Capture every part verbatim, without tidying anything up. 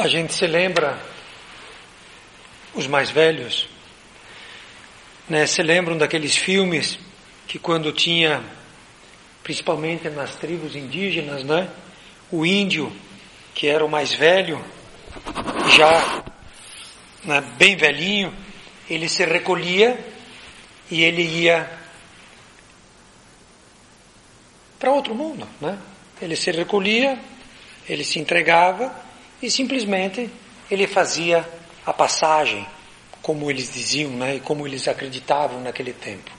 A gente se lembra, os mais velhos, né, se lembram daqueles filmes que quando tinha, principalmente nas tribos indígenas, né, o índio, que era o mais velho, já, né, bem velhinho, ele se recolhia e ele ia para outro mundo, né? Ele se recolhia, ele se entregava e simplesmente ele fazia a passagem, como eles diziam, né? E como eles acreditavam naquele tempo.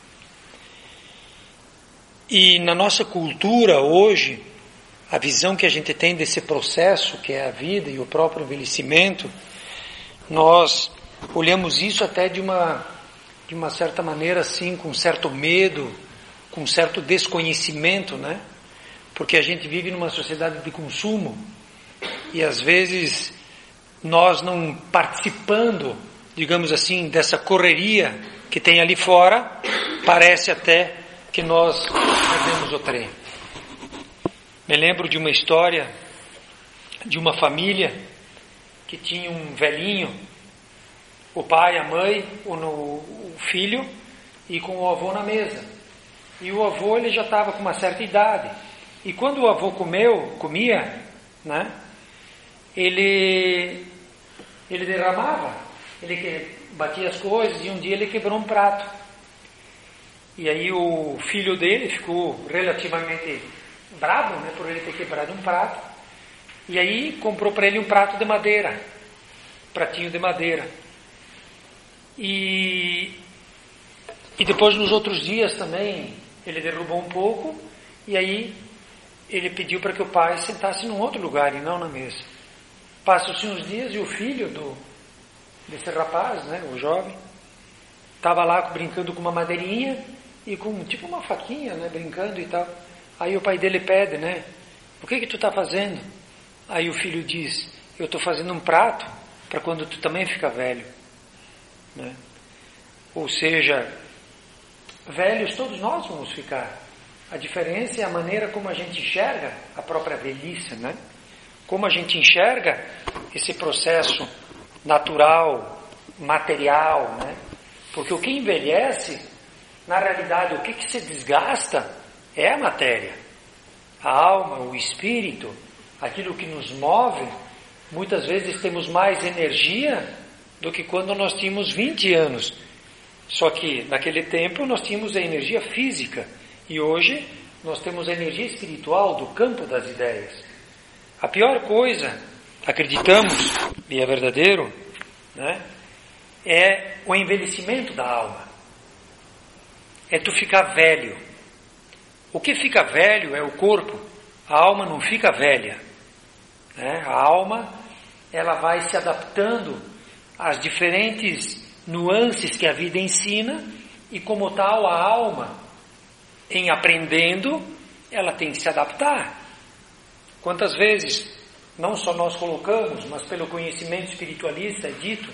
E na nossa cultura hoje, a visão que a gente tem desse processo, que é a vida e o próprio envelhecimento, nós olhamos isso até de uma, de uma certa maneira assim, com certo medo, com certo desconhecimento, né? Porque a gente vive numa sociedade de consumo e às vezes nós não participando, digamos assim, dessa correria que tem ali fora, parece até que nós perdemos o trem. Me lembro de uma história de uma família que tinha um velhinho, o pai, a mãe, o, o filho e com o avô na mesa. E o avô ele já estava com uma certa idade. E quando o avô comeu, comia, né, ele, ele derramava, ele batia as coisas e um dia ele quebrou um prato. E aí o filho dele ficou relativamente bravo, né, por ele ter quebrado um prato. E aí comprou para ele um prato de madeira, pratinho de madeira. E, e depois nos outros dias também ele derrubou um pouco e aí ele pediu para que o pai sentasse num outro lugar e não na mesa. Passam-se uns dias e o filho do, desse rapaz, né, o jovem, estava lá brincando com uma madeirinha e com tipo uma faquinha, né, brincando e tal. Aí o pai dele pede, né, o que que tu está fazendo? Aí o filho diz, eu estou fazendo um prato para quando tu também ficar velho. Né? Ou seja, velhos todos nós vamos ficar. A diferença é a maneira como a gente enxerga a própria velhice, né? Como a gente enxerga esse processo natural, material, né? Porque o que envelhece, na realidade, o que, que se desgasta é a matéria. A alma, o espírito, aquilo que nos move. Muitas vezes temos mais energia do que quando nós tínhamos vinte anos. Só que naquele tempo nós tínhamos a energia física e hoje nós temos a energia espiritual do campo das ideias. A pior coisa, acreditamos, e é verdadeiro, né, é o envelhecimento da alma. É tu ficar velho. O que fica velho é o corpo, a alma não fica velha. Né? A alma, ela vai se adaptando às diferentes nuances que a vida ensina e como tal a alma, em aprendendo, ela tem que se adaptar. Quantas vezes, não só nós colocamos, mas pelo conhecimento espiritualista é dito,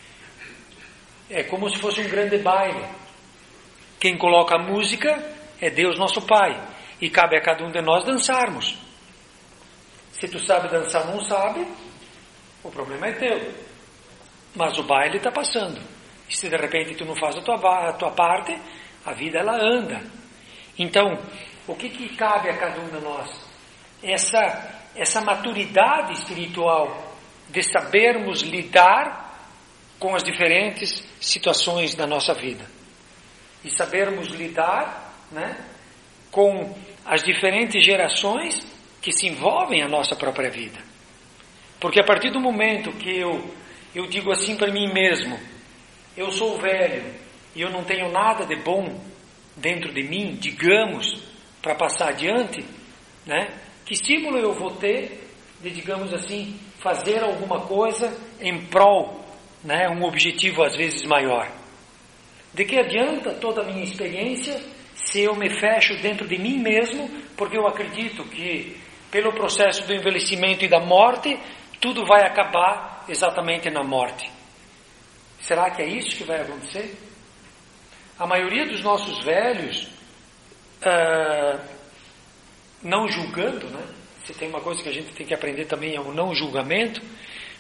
é como se fosse um grande baile. Quem coloca a música é Deus nosso Pai e cabe a cada um de nós dançarmos. Se tu sabe dançar ou não sabe, o problema é teu. Mas o baile está passando. E se de repente tu não faz a tua, a tua parte, a vida ela anda. Então, o que, que cabe a cada um de nós? Essa, essa maturidade espiritual de sabermos lidar com as diferentes situações da nossa vida. E sabermos lidar, né, com as diferentes gerações que se envolvem a nossa própria vida. Porque a partir do momento que eu, eu digo assim para mim mesmo, eu sou velho e eu não tenho nada de bom dentro de mim, digamos, para passar adiante, né? Que estímulo eu vou ter de, digamos assim, fazer alguma coisa em prol, né, um objetivo às vezes maior? De que adianta toda a minha experiência se eu me fecho dentro de mim mesmo, porque eu acredito que pelo processo do envelhecimento e da morte, tudo vai acabar exatamente na morte. Será que é isso que vai acontecer? A maioria dos nossos velhos, uh, não julgando, né? Se tem uma coisa que a gente tem que aprender também é o não julgamento,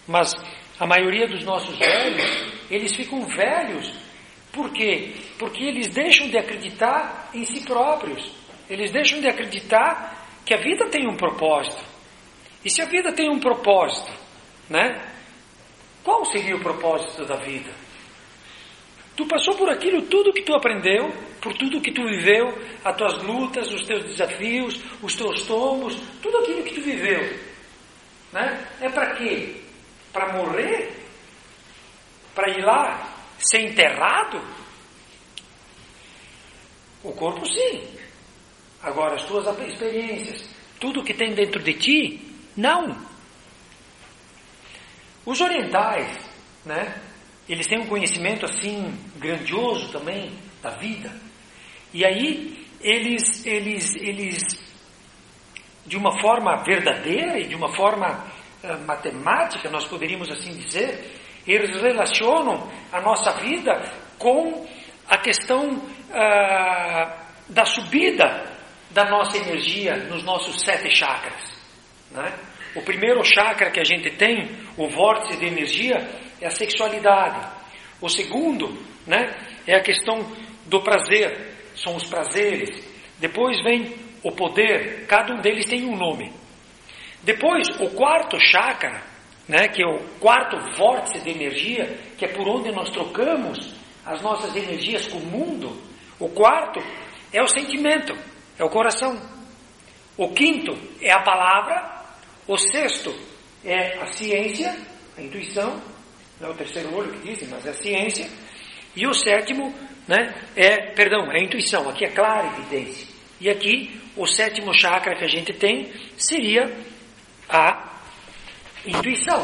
Mas a maioria dos nossos velhos, eles ficam velhos. Por quê? Porque eles deixam de acreditar em si próprios. Eles deixam de acreditar que a vida tem um propósito. E se a vida tem um propósito, né? Qual seria o propósito da vida? Tu passou por aquilo tudo que tu aprendeu, por tudo que tu viveu, as tuas lutas, os teus desafios, os teus tombos, tudo aquilo que tu viveu, né? É para quê? Para morrer? Para ir lá ser enterrado? O corpo sim. Agora as tuas experiências, tudo que tem dentro de ti, não. Os orientais, né? Eles têm um conhecimento assim grandioso também da vida. E aí eles, eles, eles de uma forma verdadeira e de uma forma uh, matemática, nós poderíamos assim dizer, eles relacionam a nossa vida com a questão uh, da subida da nossa energia nos nossos sete chakras, né? O primeiro chakra que a gente tem, o vórtice de energia, é a sexualidade. O segundo, né, é a questão do prazer, são os prazeres. Depois vem o poder, cada um deles tem um nome. Depois, o quarto chakra, né, que é o quarto vórtice de energia, que é por onde nós trocamos as nossas energias com o mundo. O quarto é o sentimento, é o coração. O quinto é a palavra. O sexto é a ciência, a intuição, não é o terceiro olho que dizem, mas é a ciência. E o sétimo, né, é, perdão, é a intuição, aqui é clara evidência. E aqui, o sétimo chakra que a gente tem seria a intuição.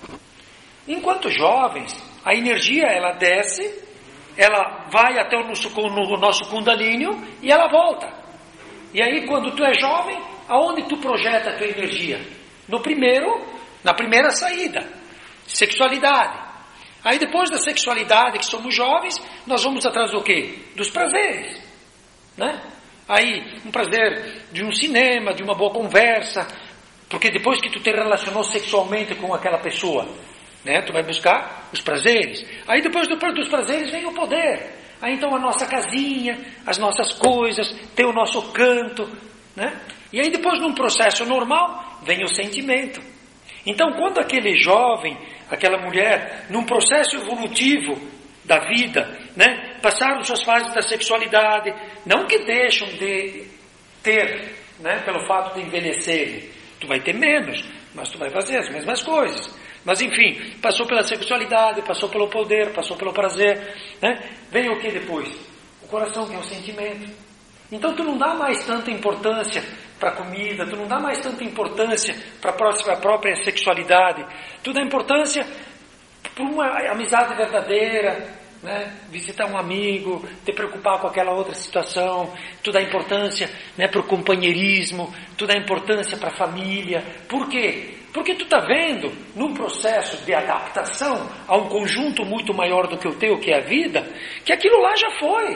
Enquanto jovens, a energia ela desce, ela vai até o nosso, no nosso kundalini e ela volta. E aí quando tu é jovem, aonde tu projeta a tua energia? No primeiro, na primeira saída, sexualidade. Aí depois da sexualidade, que somos jovens, nós vamos atrás do quê? Dos prazeres, né? Aí, um prazer de um cinema, de uma boa conversa, porque depois que tu te relacionou sexualmente com aquela pessoa, né, tu vai buscar os prazeres. Aí depois, depois dos prazeres vem o poder. Aí então a nossa casinha, as nossas coisas, tem o nosso canto, né? E aí depois num processo normal, vem o sentimento. Então quando aquele jovem, aquela mulher, num processo evolutivo da vida, né, passaram suas fases da sexualidade, não que deixam de ter, né, pelo fato de envelhecerem, tu vai ter menos, mas tu vai fazer as mesmas coisas. Mas enfim, passou pela sexualidade, passou pelo poder, passou pelo prazer, né? Vem o que depois? O coração, que é o sentimento. Então tu não dá mais tanta importância para a comida, tu não dá mais tanta importância para a própria sexualidade, tu dá importância para uma amizade verdadeira, né? Visitar um amigo, te preocupar com aquela outra situação, tu dá importância, né, para o companheirismo, tu dá importância para a família. Por quê? Porque tu está vendo, num processo de adaptação a um conjunto muito maior do que o teu, que é a vida, que aquilo lá já foi.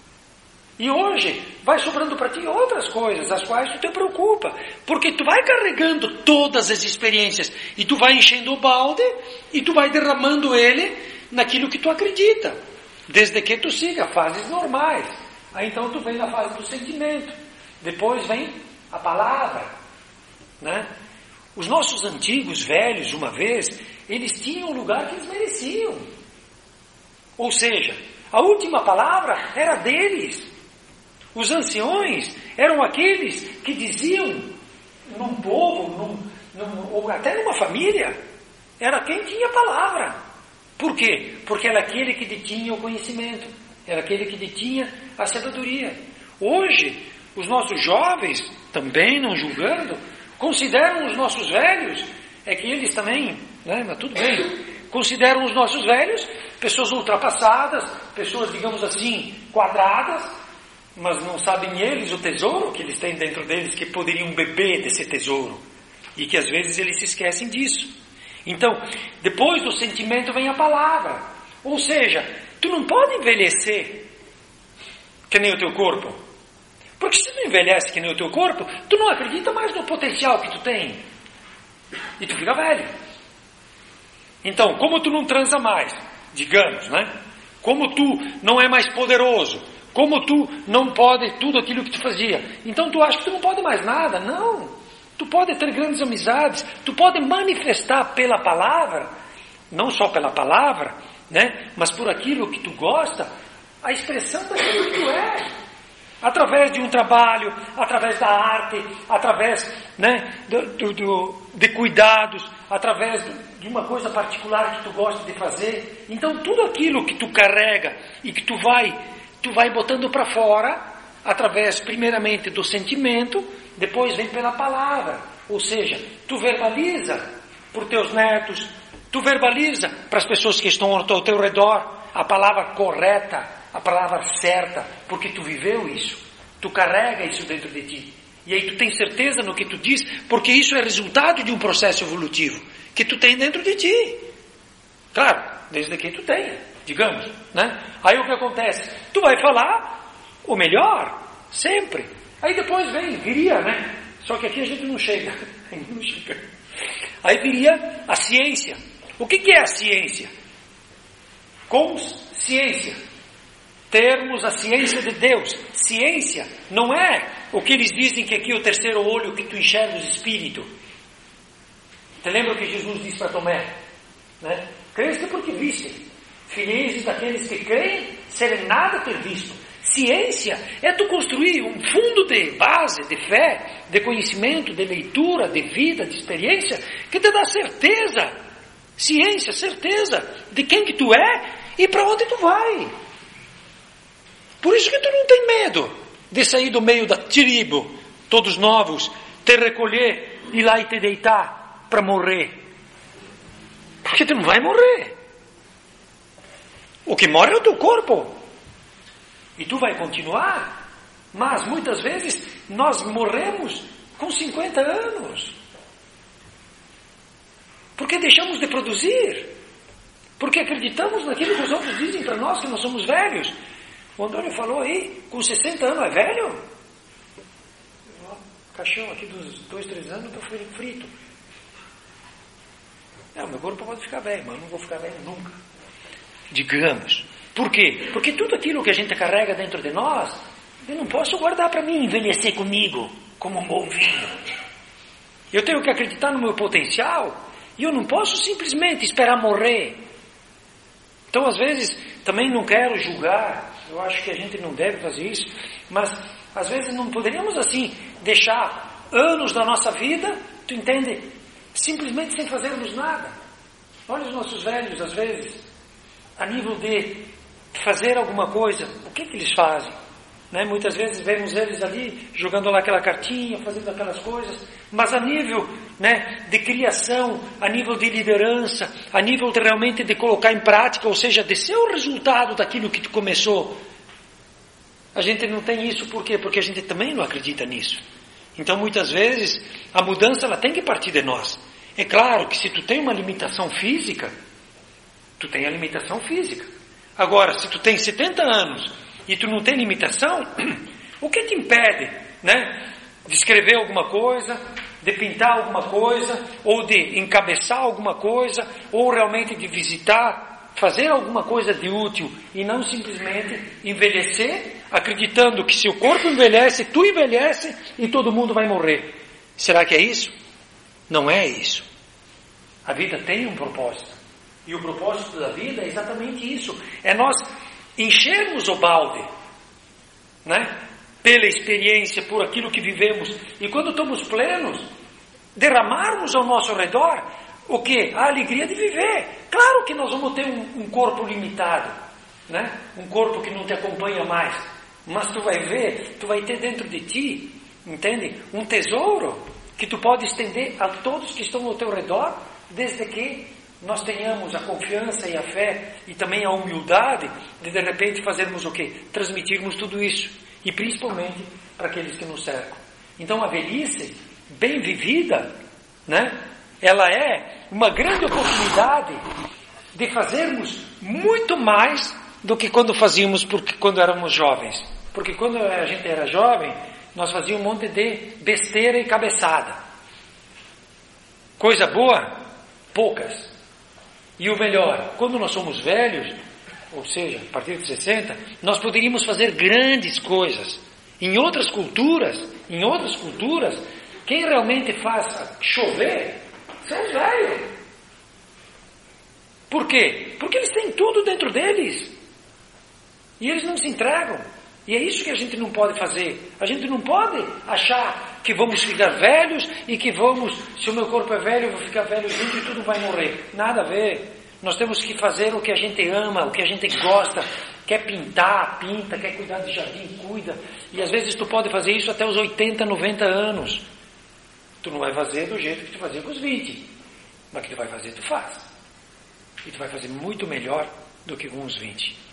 E hoje vai sobrando para ti outras coisas, as quais tu te preocupa. Porque tu vai carregando todas as experiências e tu vai enchendo o balde e tu vai derramando ele naquilo que tu acredita. Desde que tu siga fases normais. Aí então tu vem na fase do sentimento. Depois vem a palavra, né? Os nossos antigos velhos, uma vez, eles tinham o lugar que eles mereciam. Ou seja, a última palavra era deles. Os anciões eram aqueles que diziam num povo, num, num, ou até numa família, era quem tinha a palavra. Por quê? Porque era aquele que detinha o conhecimento, era aquele que detinha a sabedoria. Hoje, os nossos jovens, também não julgando, consideram os nossos velhos, é que eles também, né, mas tudo bem, consideram os nossos velhos pessoas ultrapassadas, pessoas, digamos assim, quadradas, mas não sabem eles o tesouro que eles têm dentro deles, que poderiam beber desse tesouro, e que às vezes eles se esquecem disso. Então, depois do sentimento vem a palavra, ou seja, tu não pode envelhecer que nem o teu corpo. Porque se tu envelhece que nem o teu corpo, tu não acredita mais no potencial que tu tem. E tu fica velho. Então, como tu não transa mais, digamos, né? Como tu não é mais poderoso, como tu não pode tudo aquilo que tu fazia, então tu acha que tu não pode mais nada? Não. Tu pode ter grandes amizades, tu pode manifestar pela palavra, não só pela palavra, né? Mas por aquilo que tu gosta, a expressão daquilo que tu é. Através de um trabalho, através da arte, através, né, do, do, do, de cuidados, através de uma coisa particular que tu gosta de fazer. Então tudo aquilo que tu carrega e que tu vai, tu vai botando para fora, através primeiramente do sentimento, depois vem pela palavra. Ou seja, tu verbaliza para os teus netos, tu verbaliza para as pessoas que estão ao teu redor a palavra correta, a palavra certa, porque tu viveu isso, tu carrega isso dentro de ti, e aí tu tens certeza no que tu diz, porque isso é resultado de um processo evolutivo que tu tem dentro de ti, claro, desde que tu tenha, digamos, né? Aí o que acontece? Tu vai falar o melhor, sempre, aí depois vem, viria, né? Só que aqui a gente não chega, não chega. Aí viria a ciência. O que que é a ciência? Consciência. Termos a ciência de Deus. Ciência não é o que eles dizem que aqui é o terceiro olho que tu enxerga os espíritos. Você lembra o que Jesus disse para Tomé? Né? Creste porque viste. Felizes daqueles que creem, serem nada ter visto. Ciência é tu construir um fundo de base, de fé, de conhecimento, de leitura, de vida, de experiência, que te dá certeza. Ciência, certeza de quem que tu é e para onde tu vai. Por isso que tu não tem medo de sair do meio da tribo, todos novos, te recolher, ir lá e te deitar para morrer. Porque tu não vai morrer. O que morre é o teu corpo. E tu vai continuar. Mas muitas vezes nós morremos com cinquenta anos. Porque deixamos de produzir. Porque acreditamos naquilo que os outros dizem para nós que nós somos velhos. O Antônio falou aí, com sessenta anos é velho? O caixão aqui dos dois, três anos eu estou frito. Não, meu corpo pode ficar velho, mas eu não vou ficar velho nunca. Digamos. Por quê? Porque tudo aquilo que a gente carrega dentro de nós, eu não posso guardar para mim envelhecer comigo como um bom vinho. Eu tenho que acreditar no meu potencial e eu não posso simplesmente esperar morrer. Então, às vezes, também não quero julgar. Eu acho que a gente não deve fazer isso, mas às vezes não poderíamos assim deixar anos da nossa vida, tu entende, simplesmente sem fazermos nada. Olha os nossos velhos, às vezes, a nível de fazer alguma coisa, o que que eles fazem? Né? Muitas vezes vemos eles ali jogando lá aquela cartinha, fazendo aquelas coisas, mas a nível, né, de criação, a nível de liderança, a nível de realmente de colocar em prática, ou seja, de ser o resultado daquilo que tu começou, a gente não tem isso. Por quê? Porque a gente também não acredita nisso. Então muitas vezes a mudança ela tem que partir de nós. É claro que se tu tem uma limitação física, tu tem a limitação física. Agora, se tu tem setenta anos e tu não tem limitação, o que te impede, né, de escrever alguma coisa, de pintar alguma coisa, ou de encabeçar alguma coisa, ou realmente de visitar, fazer alguma coisa de útil, e não simplesmente envelhecer, acreditando que se o corpo envelhece, tu envelhece e todo mundo vai morrer. Será que é isso? Não é isso. A vida tem um propósito. E o propósito da vida é exatamente isso. É nós enchermos o balde, né? Pela experiência, por aquilo que vivemos, e quando estamos plenos, derramarmos ao nosso redor o que? A alegria de viver. Claro que nós vamos ter um, um corpo limitado, né? Um corpo que não te acompanha mais, mas tu vai ver, tu vai ter dentro de ti, entende? Um tesouro que tu pode estender a todos que estão ao teu redor, desde que nós tenhamos a confiança e a fé e também a humildade de de repente fazermos o quê? Transmitirmos tudo isso, e principalmente para aqueles que nos cercam. Então a velhice bem vivida, né, ela é uma grande oportunidade de fazermos muito mais do que quando fazíamos porque, quando éramos jovens. Porque quando a gente era jovem, nós fazíamos um monte de besteira e cabeçada. Coisa boa, poucas. E o melhor, quando nós somos velhos, ou seja, a partir de sessenta, nós poderíamos fazer grandes coisas. Em outras culturas, em outras culturas, quem realmente faz chover são os velhos. Por quê? Porque eles têm tudo dentro deles. E eles não se entregam. E é isso que a gente não pode fazer. A gente não pode achar que vamos ficar velhos e que vamos, se o meu corpo é velho, eu vou ficar velho junto e tudo vai morrer. Nada a ver. Nós temos que fazer o que a gente ama, o que a gente gosta. Quer pintar, pinta. Quer cuidar de jardim, cuida. E às vezes tu pode fazer isso até os oitenta, noventa anos. Tu não vai fazer do jeito que tu fazia com os vinte. Mas que tu vai fazer, tu faz. E tu vai fazer muito melhor do que com os vinte.